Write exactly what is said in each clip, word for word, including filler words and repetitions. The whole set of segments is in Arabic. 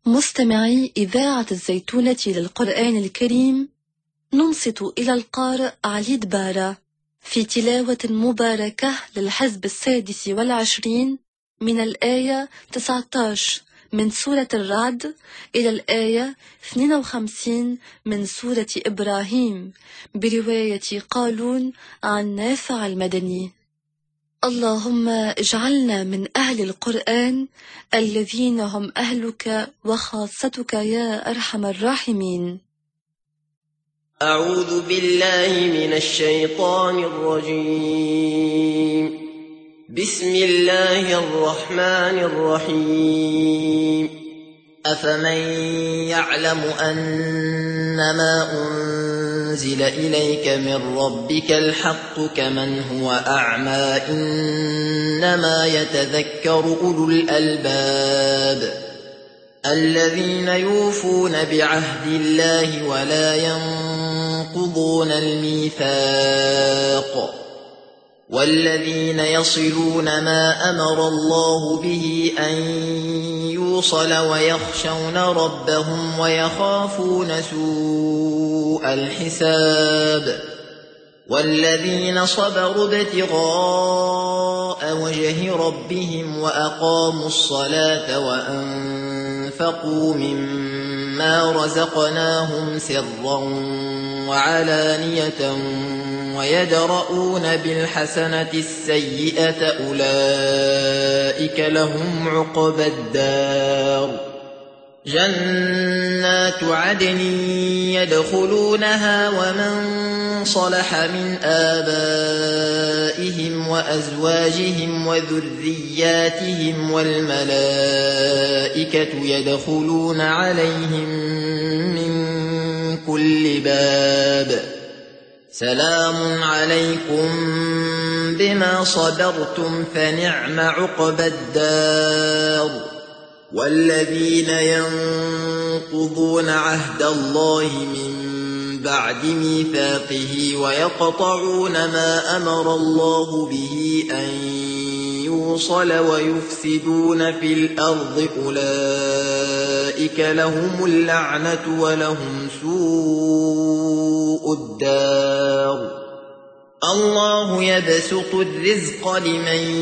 مستمعي إذاعة الزيتونة للقرآن الكريم، ننصت إلى القارئ علي دبارة في تلاوة مباركة للحزب السادس والعشرين من الآية تسعة عشر من سورة الرعد إلى الآية اثنين وخمسين من سورة إبراهيم برواية قالون عن نافع المدني. اللهم اجعلنا من أهل القرآن الذين هم أهلك وخاصتك يا أرحم الراحمين. أعوذ بالله من الشيطان الرجيم. بسم الله الرحمن الرحيم. أفمن يعلم أنما أنزل إليك من ربك الحق كمن هو أعمى إنما يتذكر أولو الألباب الذين يوفون بعهد الله ولا ينقضون الميثاق والذين يصلون ما أمر الله به أن يوصل ويخشون ربهم ويخافون سوء الحساب والذين صبروا ابتغاء وجه ربهم وأقاموا الصلاة وأنفقوا مما رزقناهم سرا وعلانية ويدرؤون بالحسنة السيئة أولئك لهم عقبى الدار جنات عدن يدخلونها ومن صلح من آبائهم وأزواجهم وذرياتهم والملائكة يدخلون عليهم من كل باب سلام عليكم بما صبرتم فنعم عقبى الدار والذين ينقضون عهد الله من بعد ميثاقه ويقطعون ما أمر الله به أن يوصل ويفسدون في الأرض أولئك لهم اللعنة ولهم سوء الدار الله يبسط الرزق لمن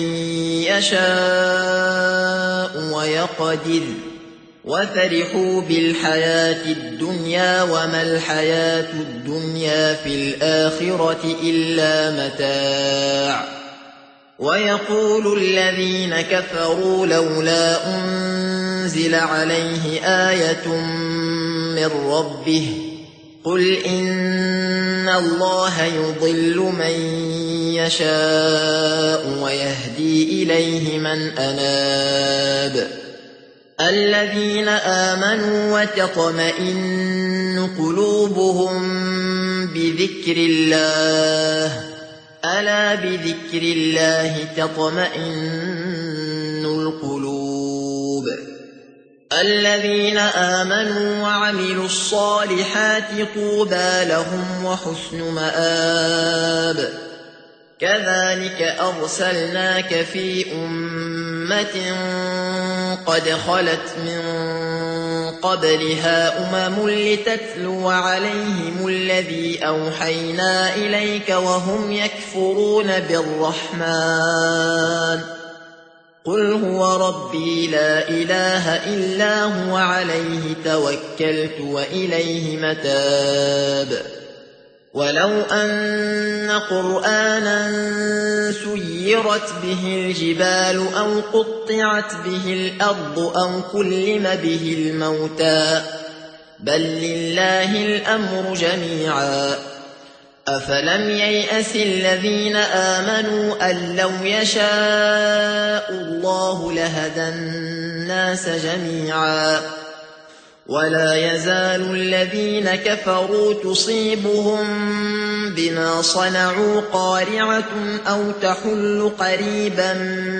يشاء ويقدر وفرحوا بالحياة الدنيا وما الحياة الدنيا في الآخرة إلا متاع ويقول الذين كفروا لولا أنزل عليه آية من ربه قل إن الله يضل من يشاء ويهدي إليه من أناب الذين آمنوا وتطمئن قلوبهم بذكر الله ألا بذكر الله تطمئن القلوب الذين آمنوا وعملوا الصالحات طوبى لهم وحسن مآب كذلك أرسلناك في أمة قد خلت من قبلها أمم لتتلو عليهم الذي أوحينا إليك وهم يكفرون بالرحمن قل هو ربي لا إله إلا هو عليه توكلت وإليه متاب ولو أن قرآنا سيرت به الجبال أو قطعت به الأرض أو كلم به الموتى بل لله الأمر جميعا أفلم ييأس الذين آمنوا أن لو يشاء الله لهدى الناس جميعا ولا يزال الذين كفروا تصيبهم بما صنعوا قارعة أو تحل قريبا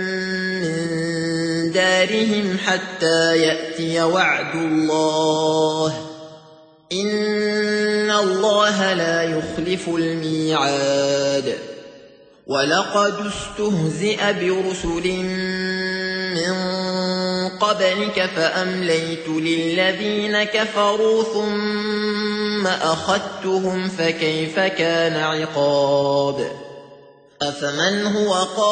من دارهم حتى يأتي وعد الله إن الله لا يخلف الميعاد ولقد استهزئ برسل من قبلك فأمليت للذين كفروا ثم أخذتهم فكيف كان عقاب أفمن هو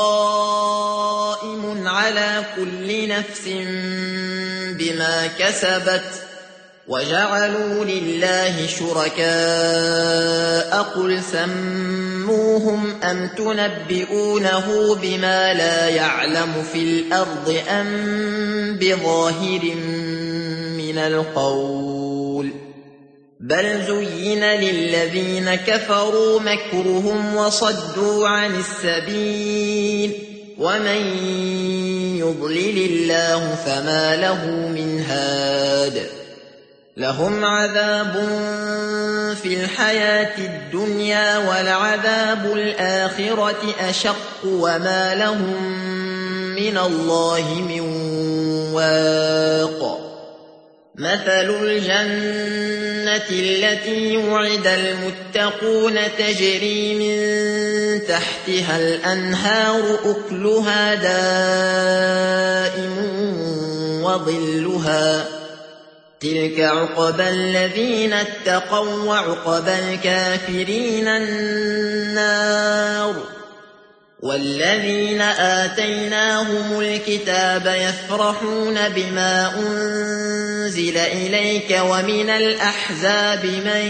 قائم على كل نفس بما كسبت وجعلوا لله شركاء قل سموهم أم تنبئونه بما لا يعلم في الأرض أم بظاهر من القول بل زين للذين كفروا مكرهم وصدوا عن السبيل ومن يضلل الله فما له من هاد لهم عذاب في الحياة الدنيا ولعذاب الآخرة أشق وما لهم من الله من واق مثل الجنة التي وعد المتقون تجري من تحتها الأنهار أكلها دائم وظلها تلك عقبى الذين اتقوا وعقبى الكافرين النار والذين آتيناهم الكتاب يفرحون بما أنزل إليك ومن الأحزاب من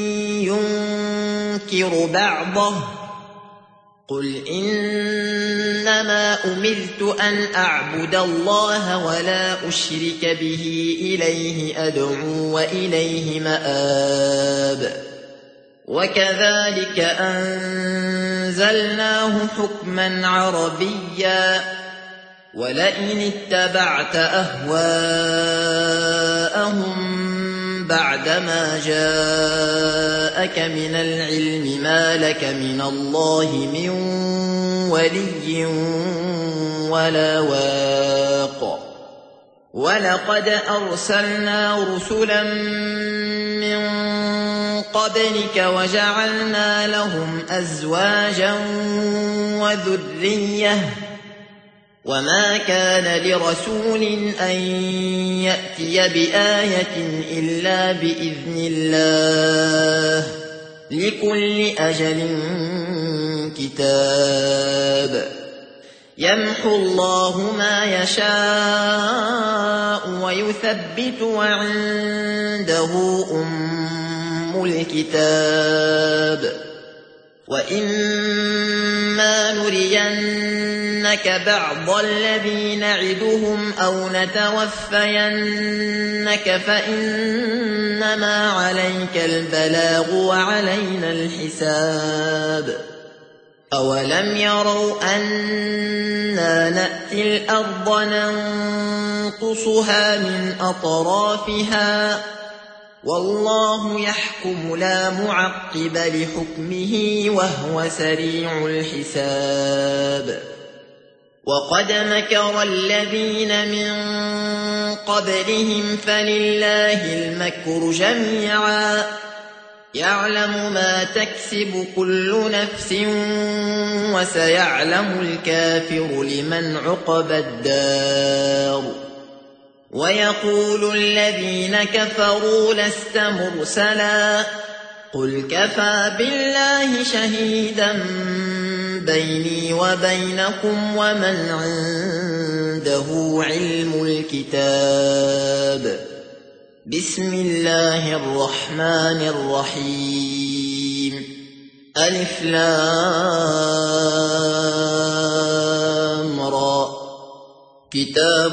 ينكر بعضه قل إنما أمرت أن أعبد الله ولا أشرك به إليه أدعو وإليه مآب وكذلك أنزلناه حكما عربيا ولئن اتبعت أهواءهم بعدما جاءك من العلم ما لك من الله من ولي ولا واق ولقد أرسلنا رسلا من قبلك وجعلنا لهم أزواجا وذرية وما كان لرسول أن يأتي بآية إلا بإذن الله لكل أجل كتاب يمحو الله ما يشاء ويثبت وعنده أم الكتاب وإما نرينك بعض الذي نعدهم أو نتوفينك فإنما عليك البلاغ وعلينا الحساب أولم يروا أنا نأتي الأرض ننقصها من أطرافها والله يحكم لا معقب لحكمه وهو سريع الحساب وقد مكر الذين من قبلهم فلله المكر جميعا يعلم ما تكسب كل نفس وسيعلم الكافر لمن عقبى الدار ويقول الذين كفروا لست مرسلا قل كفى بالله شهيدا بيني وبينكم ومن عنده علم الكتاب بسم الله الرحمن الرحيم ألف لام را كتاب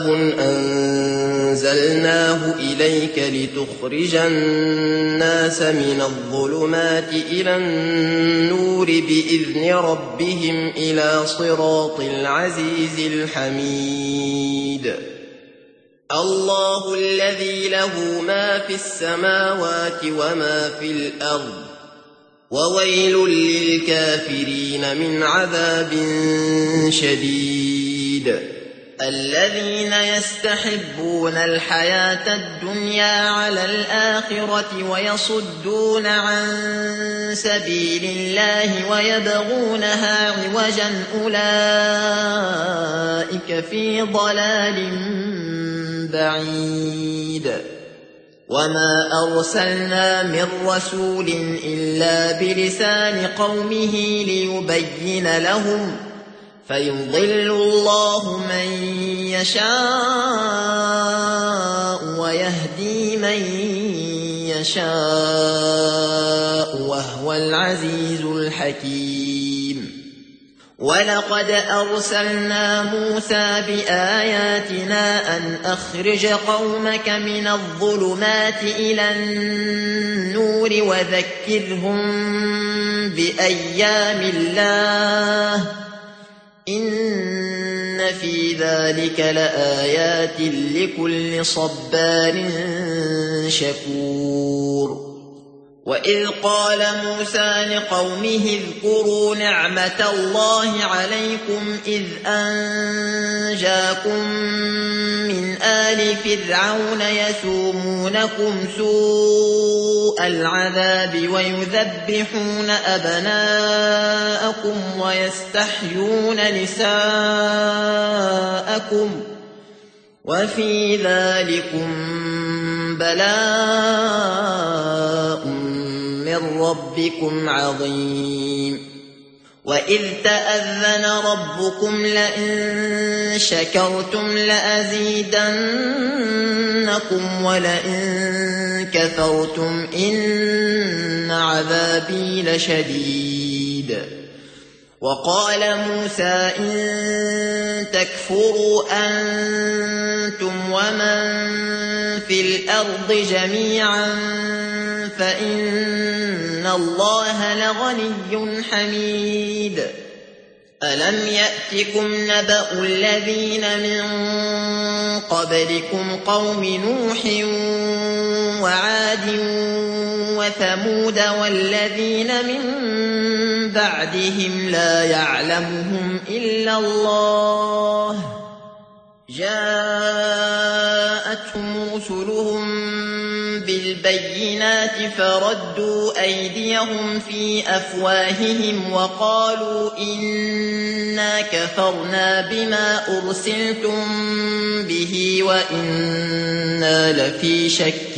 أنزلناه إليك لتخرج الناس من الظلمات إلى النور بإذن ربهم إلى صراط العزيز الحميد الله الذي له ما في السماوات وما في الأرض وويل للكافرين من عذاب شديد الذين يستحبون الحياة الدنيا على الآخرة ويصدون عن سبيل الله ويبغونها عوجا أولئك في ضلال بعيد وما أرسلنا من رسول إلا بلسان قومه ليبين لهم فيضل الله من يشاء ويهدي من يشاء وهو العزيز الحكيم ولقد أرسلنا موسى بآياتنا أن أخرج قومك من الظلمات إلى النور وذكرهم بأيام الله إن في ذلك لآيات لكل صبار شكور وإذ قال موسى لقومه اذكروا نعمة الله عليكم إذ أنجاكم من آل فرعون يسومونكم سوء العذاب ويذبحون أبناءكم ويستحيون نساءكم وفي ذلكم بلاء من ربكم عظيم وإذ تأذن ربكم لئن شكرتم لأزيدنكم ولئن كفرتم إن عذابي لشديد وقال موسى إن تكفروا أنتم ومن في الأرض جميعا فإن الله لغني حميد ألم يأتكم نبأ الذين من قبلكم قوم نوح وعاد وثمود والذين من بعدهم لا يعلمهم إلا الله جاءتهم رسلهم بالبينات فردوا أيديهم في أفواههم وقالوا إنا كفرنا بما أرسلتم به وإنا لفي شك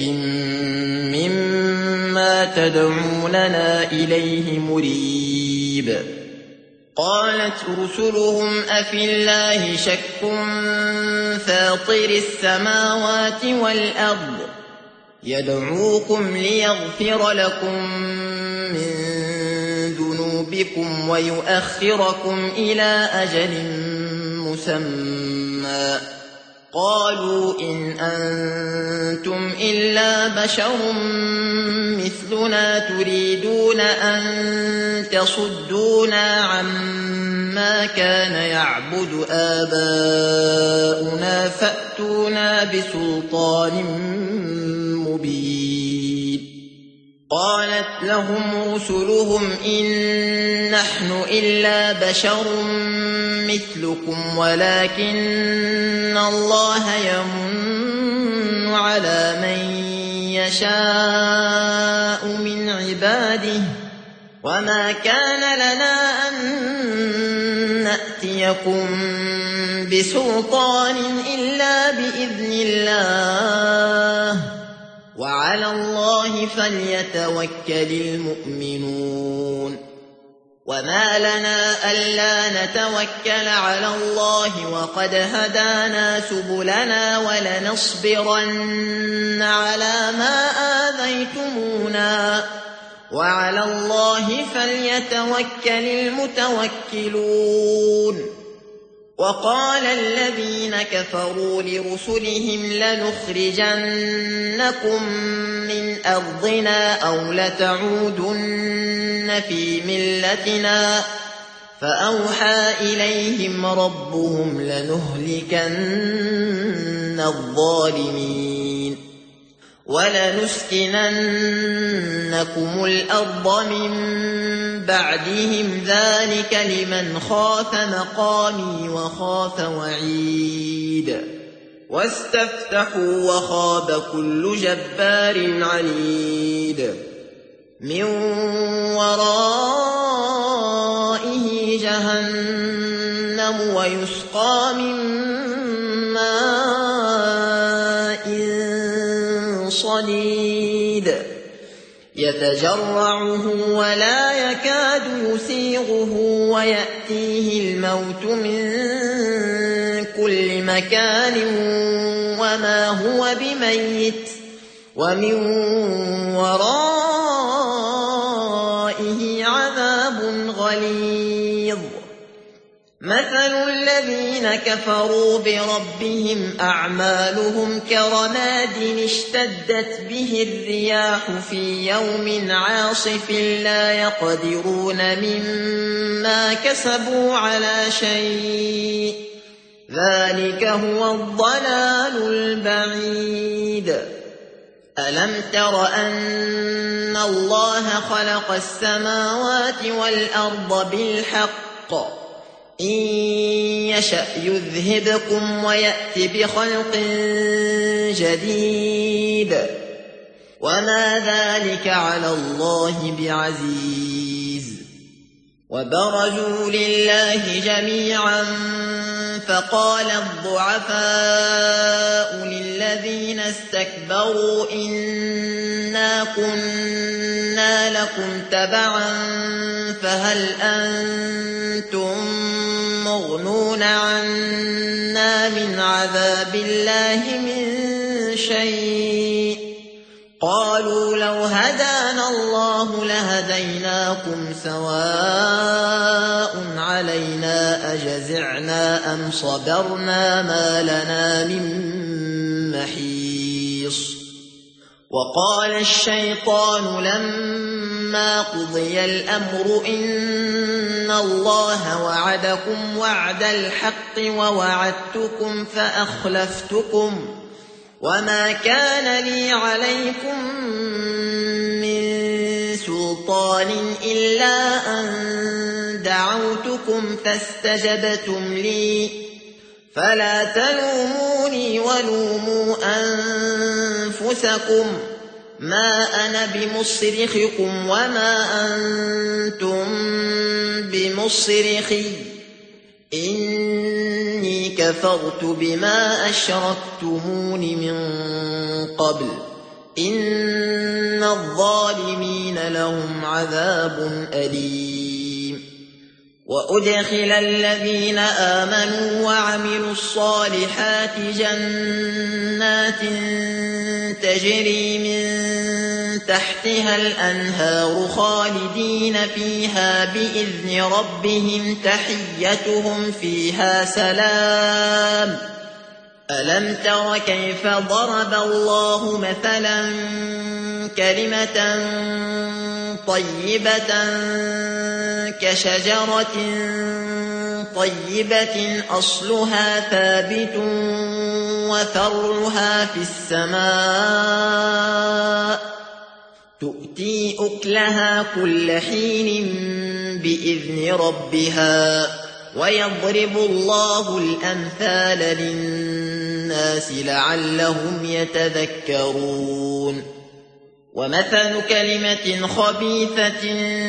مما تدعوننا إليه مريب قالت رسلهم أفي الله شك فاطر السماوات والأرض يدعوكم ليغفر لكم من ذنوبكم ويؤخركم إلى أجل مسمى قالوا إن أنتم إلا بشر مثلنا تريدون أن تصدونا عما كان يعبد آباؤنا فأتونا بسلطان مبين قالت لهم رسلهم إن نحن إلا بشر مثلكم ولكن الله يمن على من يشاء من عباده وما كان لنا أن نأتيكم بسلطان إلا بإذن الله وعلى الله فليتوكل المؤمنون وما لنا ألا نتوكل على الله وقد هدانا سبلنا ولنصبرن على ما آذيتمونا وعلى الله فليتوكل المتوكلون وقال الذين كفروا لرسلهم لنخرجنكم من أرضنا أو لتعودن في ملتنا فأوحى إليهم ربهم لنهلكن الظالمين ولنسكننكم الأرض من بعدهم ذلك لمن خاف مقامي وخاف وعيد واستفتحوا وخاب كل جبار عنيد من ورائه جهنم ويسقى من ماء صديد يتجرعه ولا يكاد يسيغه ويأتيه الموت من كل مكان وما هو بميت ومن ورائه عذاب غليظ مثل الذين كفروا بربهم أعمالهم كرماد اشتدت به الرياح في يوم عاصف لا يقدرون مما كسبوا على شيء ذلك هو الضلال البعيد ألم تر أن الله خلق السماوات والأرض بالحق إن يشأ يذهبكم ويأت بخلق جديد وما ذلك على الله بعزيز وبرزوا لله جميعا فقال الضعفاء للذين استكبروا إنا كنا لكم تبعا فهل أنتم مغنون عنا من عذاب الله من شيء قالوا لو هدانا الله لهديناكم سواء علينا أجزعنا أم صبرنا ما لنا من محيص وقال الشيطان لما قضي الأمر إن الله وعدكم وعد الحق ووعدتكم فأخلفتكم وما كان لي عليكم من سلطان إلا أن دعوتكم فاستجبتم لي فلا تلوموني ولوموا أنفسكم ما أنا بمصرخكم وما أنتم بمصرخي إني كفرت بما أشركتمون من قبل إن الظالمين لهم عذاب أليم وأدخل الذين آمنوا وعملوا الصالحات جنات تجري من تحتها الأنهار خالدين فيها بإذن ربهم تحيتهم فيها سلام ألم تر كيف ضرب الله مثلا كلمة طيبة كشجرة طيبة أصلها ثابت وفرعها في السماء تؤتي أكلها كل حين بإذن ربها ويضرب الله الأمثال للناس لعلهم يتذكرون ومثل كلمة خبيثة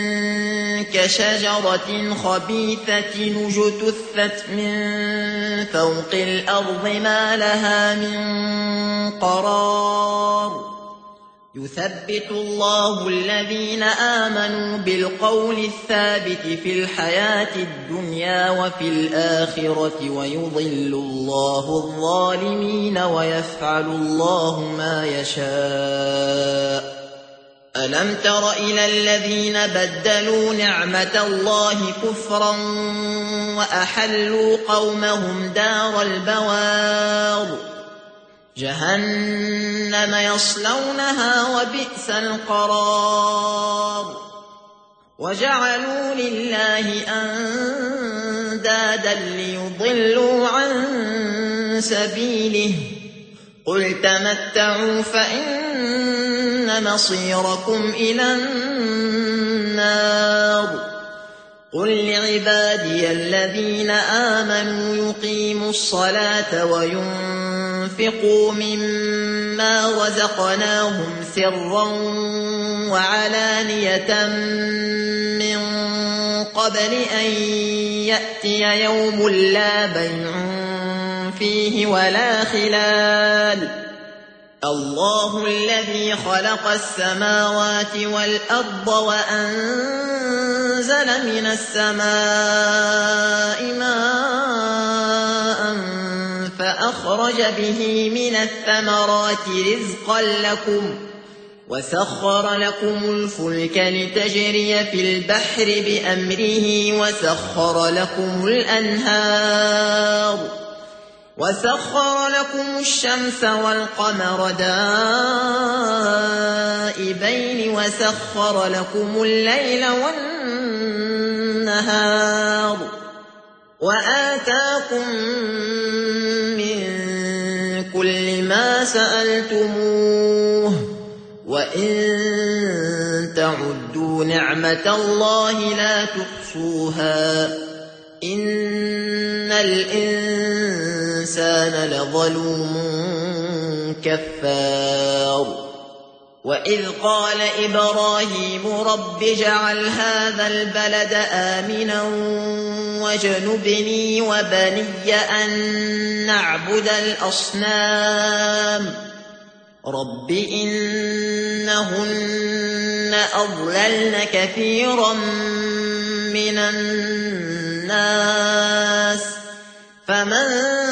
كشجرة خبيثة اجتثت من فوق الأرض ما لها من قرار يثبت الله الذين آمنوا بالقول الثابت في الحياة الدنيا وفي الآخرة ويضل الله الظالمين ويفعل الله ما يشاء ألم تر إلى الذين بدلوا نعمة الله كفرا وأحلوا قومهم دار البوار جهنم يصلونها وبئس القرار وجعلوا لله أندادا ليضلوا عن سبيله قل تمتعوا فإن مصيركم إلى النار قل لعبادي الذين آمنوا يقيموا الصلاة وينفقوا مما رزقناهم سرا وعلانية من قبل أن يأتي يوم لا بيع فيه ولا خلال الله الذي خلق السماوات والأرض وأنزل من السماء ماء فأخرج به من الثمرات رزقا لكم وسخر لكم الفلك لتجري في البحر بأمره وسخر لكم الأنهار وسخر لكم الشمس والقمر دائبين وسخر لكم الليل والنهار وآتاكم من كل ما سألتموه وإن تعدوا نعمة الله لا تحصوها إن الإنسان لظلوم كفار وإذ قال إبراهيم رب اجعل هذا البلد آمنا واجنبني وبني أن نعبد الأصنام رب إنهن أضللن كثيرا من الناس فمن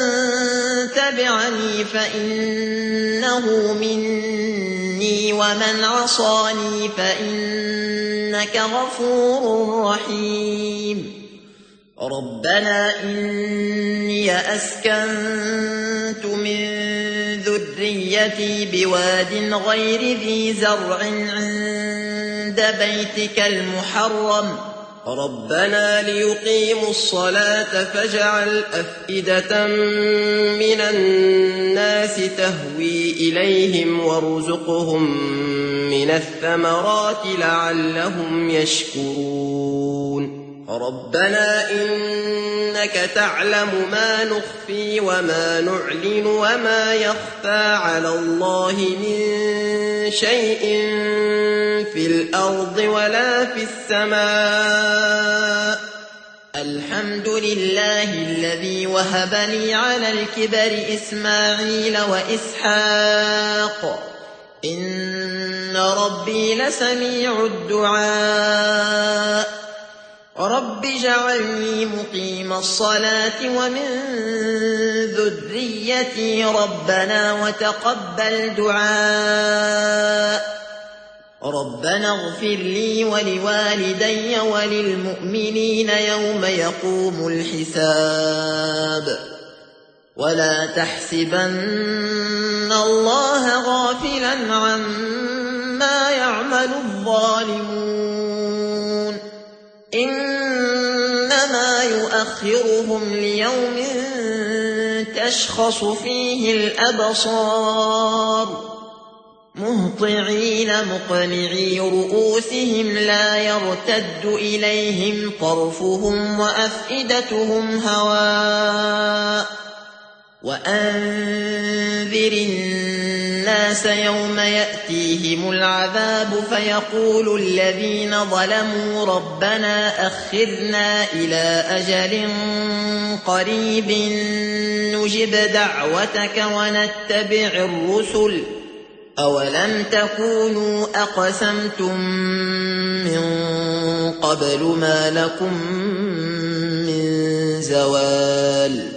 تبعني فإنه مني ومن عصاني فإنك غفور رحيم ربنا إني أسكنت من ذريتي بواد غير ذي زرع عند بيتك المحرم ربنا ليقيموا الصلاة فاجعل أفئدة من الناس تهوي إليهم وارزقهم من الثمرات لعلهم يشكرون ربنا إنك تعلم ما نخفي وما نعلن وما يخفى على الله من شيء في الأرض ولا في السماء الحمد لله الذي وهب لي على الكبر إسماعيل وإسحاق إن ربي لسميع الدعاء رب اجعلني مقيم الصلاة ومن ذريتي ربنا وتقبل دعاء ربنا اغفر لي ولوالدي وللمؤمنين يوم يقوم الحساب ولا تحسبن الله غافلا عما يعمل الظالمون إنما يؤخرهم ليوم تشخص فيه الأبصار مهطعين مقنعي رؤوسهم لا يرتد إليهم طرفهم وأفئدتهم هواء وأنذر الناس يوم يأتيهم العذاب فيقول الذين ظلموا ربنا أخرنا إلى أجل قريب نجب دعوتك ونتبع الرسل أولم تكونوا أقسمتم من قبل ما لكم من زوال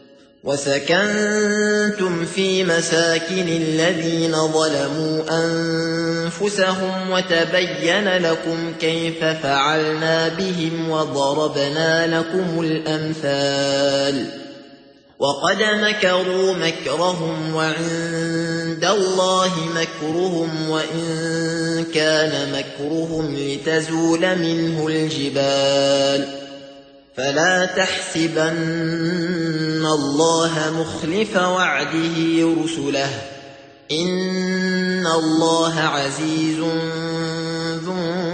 وسكنتم في مساكن الذين ظلموا أنفسهم وتبين لكم كيف فعلنا بهم وضربنا لكم الأمثال وقد مكروا مكرهم وعند الله مكرهم وإن كان مكرهم لتزول منه الجبال فلا تحسبن الله مخلف وعده رسله إن الله عزيز ذو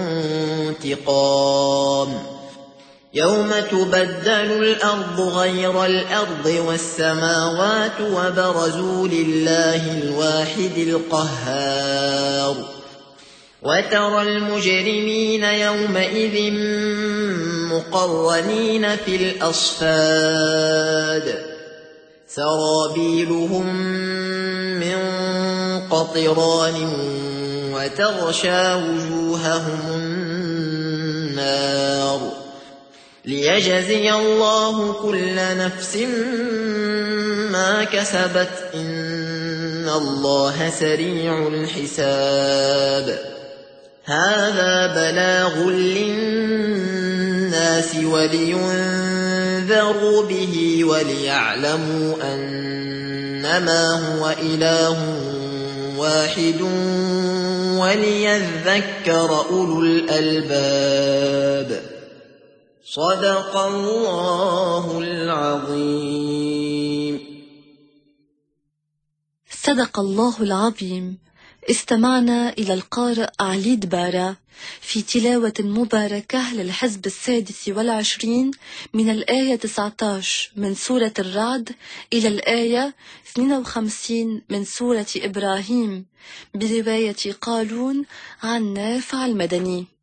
انتقام يوم تبدل الأرض غير الأرض والسماوات وبرزوا لله الواحد القهار وترى المجرمين يومئذ مقرنين في الأصفاد سرابيلهم من قطران وتغشى وجوههم النار ليجزي الله كل نفس ما كسبت إن الله سريع الحساب هذا بلاغ للناس ولينذروا به وليعلموا أنما هو إله واحد وليذكر أولو الألباب صدق الله العظيم. صدق الله العظيم. استمعنا إلى القارئ علي دبارة في تلاوة مباركة للحزب السادس والعشرين من الآية تسعة عشر من سورة الرعد إلى الآية اثنين وخمسين من سورة إبراهيم برواية قالون عن نافع المدني.